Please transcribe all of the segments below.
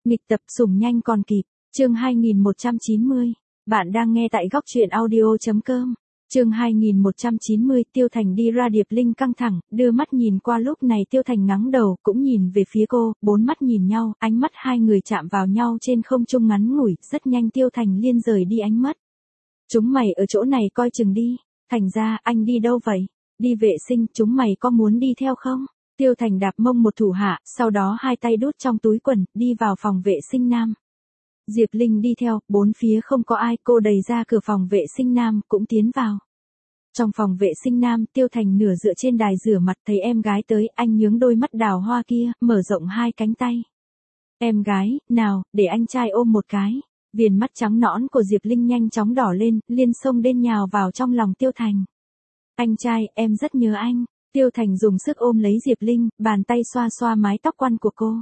Nghịch tập sủng nhanh còn kịp, chương 2190. Bạn đang nghe tại góc truyện audio.com. Chương 2190, Tiêu Thành đi ra Điệp Linh căng thẳng, đưa mắt nhìn qua, lúc này Tiêu Thành ngắng đầu, cũng nhìn về phía cô, bốn mắt nhìn nhau, ánh mắt hai người chạm vào nhau trên không trung ngắn ngủi, rất nhanh Tiêu Thành liên rời đi ánh mắt. Chúng mày ở chỗ này coi chừng đi. Thành ra, anh đi đâu vậy? Đi vệ sinh, chúng mày có muốn đi theo không? Tiêu Thành đạp mông một thủ hạ, sau đó hai tay đút trong túi quần, đi vào phòng vệ sinh nam. Diệp Linh đi theo, bốn phía không có ai, cô đẩy ra cửa phòng vệ sinh nam, cũng tiến vào. Trong phòng vệ sinh nam, Tiêu Thành nửa dựa trên đài rửa mặt, thấy em gái tới, anh nhướng đôi mắt đào hoa kia, mở rộng hai cánh tay. Em gái, nào, để anh trai ôm một cái. Viền mắt trắng nõn của Diệp Linh nhanh chóng đỏ lên, liên xông đến nhào vào trong lòng Tiêu Thành. Anh trai, em rất nhớ anh. Tiêu Thành dùng sức ôm lấy Diệp Linh, bàn tay xoa xoa mái tóc quăn của cô.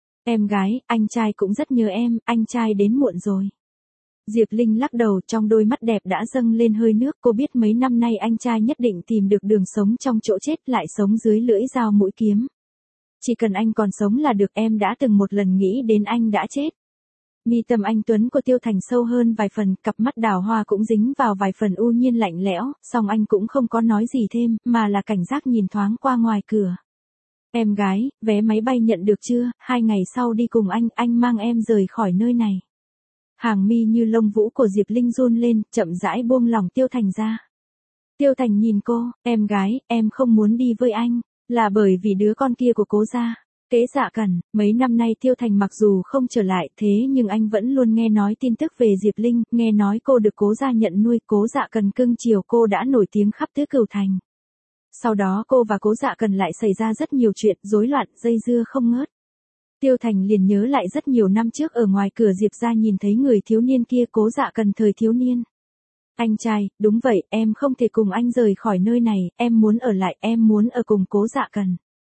Em gái, anh trai cũng rất nhớ em, anh trai đến muộn rồi. Diệp Linh lắc đầu, trong đôi mắt đẹp đã dâng lên hơi nước, cô biết mấy năm nay anh trai nhất định tìm được đường sống trong chỗ chết, lại sống dưới lưỡi dao mũi kiếm. Chỉ cần anh còn sống là được, em đã từng một lần nghĩ đến anh đã chết. Mi tâm anh tuấn của Tiêu Thành sâu hơn vài phần, cặp mắt đào hoa cũng dính vào vài phần u nhiên lạnh lẽo, song anh cũng không có nói gì thêm, mà là cảnh giác nhìn thoáng qua ngoài cửa. Em gái, vé máy bay nhận được chưa, 2 ngày sau đi cùng anh mang em rời khỏi nơi này. Hàng mi như lông vũ của Diệp Linh run lên, chậm rãi buông lòng Tiêu Thành ra. Tiêu Thành nhìn cô, em gái, em không muốn đi với anh, là bởi vì đứa con kia của Cố gia. Kế Dạ Cẩn, mấy năm nay Tiêu Thành mặc dù không trở lại, thế nhưng anh vẫn luôn nghe nói tin tức về Diệp Linh, nghe nói cô được Cố gia nhận nuôi, Cố Dạ Cẩn cưng chiều cô đã nổi tiếng khắp Tứ Cửu Thành. Sau đó cô và Cố Dạ Cẩn lại xảy ra rất nhiều chuyện, rối loạn, dây dưa không ngớt. Tiêu Thành liền nhớ lại rất nhiều năm trước ở ngoài cửa Diệp gia nhìn thấy người thiếu niên kia, Cố Dạ Cẩn thời thiếu niên. Anh trai, đúng vậy, em không thể cùng anh rời khỏi nơi này, em muốn ở lại, em muốn ở cùng Cố Dạ Cẩn.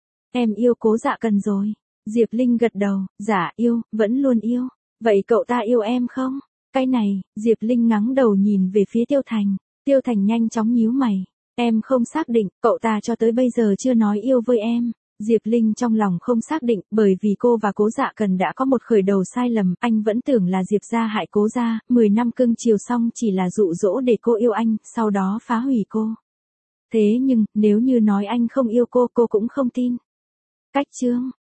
Em yêu Cố Dạ Cẩn rồi. Diệp Linh gật đầu, dạ yêu, vẫn luôn yêu. Vậy cậu ta yêu em không? Cái này, Diệp Linh ngắng đầu nhìn về phía Tiêu Thành. Tiêu Thành nhanh chóng nhíu mày. Em không xác định, cậu ta cho tới bây giờ chưa nói yêu với em. Diệp Linh trong lòng không xác định, bởi vì cô và Cố Dạ Cẩn đã có một khởi đầu sai lầm, anh vẫn tưởng là Diệp gia hại Cố gia, 10 năm cưng chiều xong chỉ là dụ dỗ để cô yêu anh, sau đó phá hủy cô. Thế nhưng, nếu như nói anh không yêu cô cũng không tin. Cách chương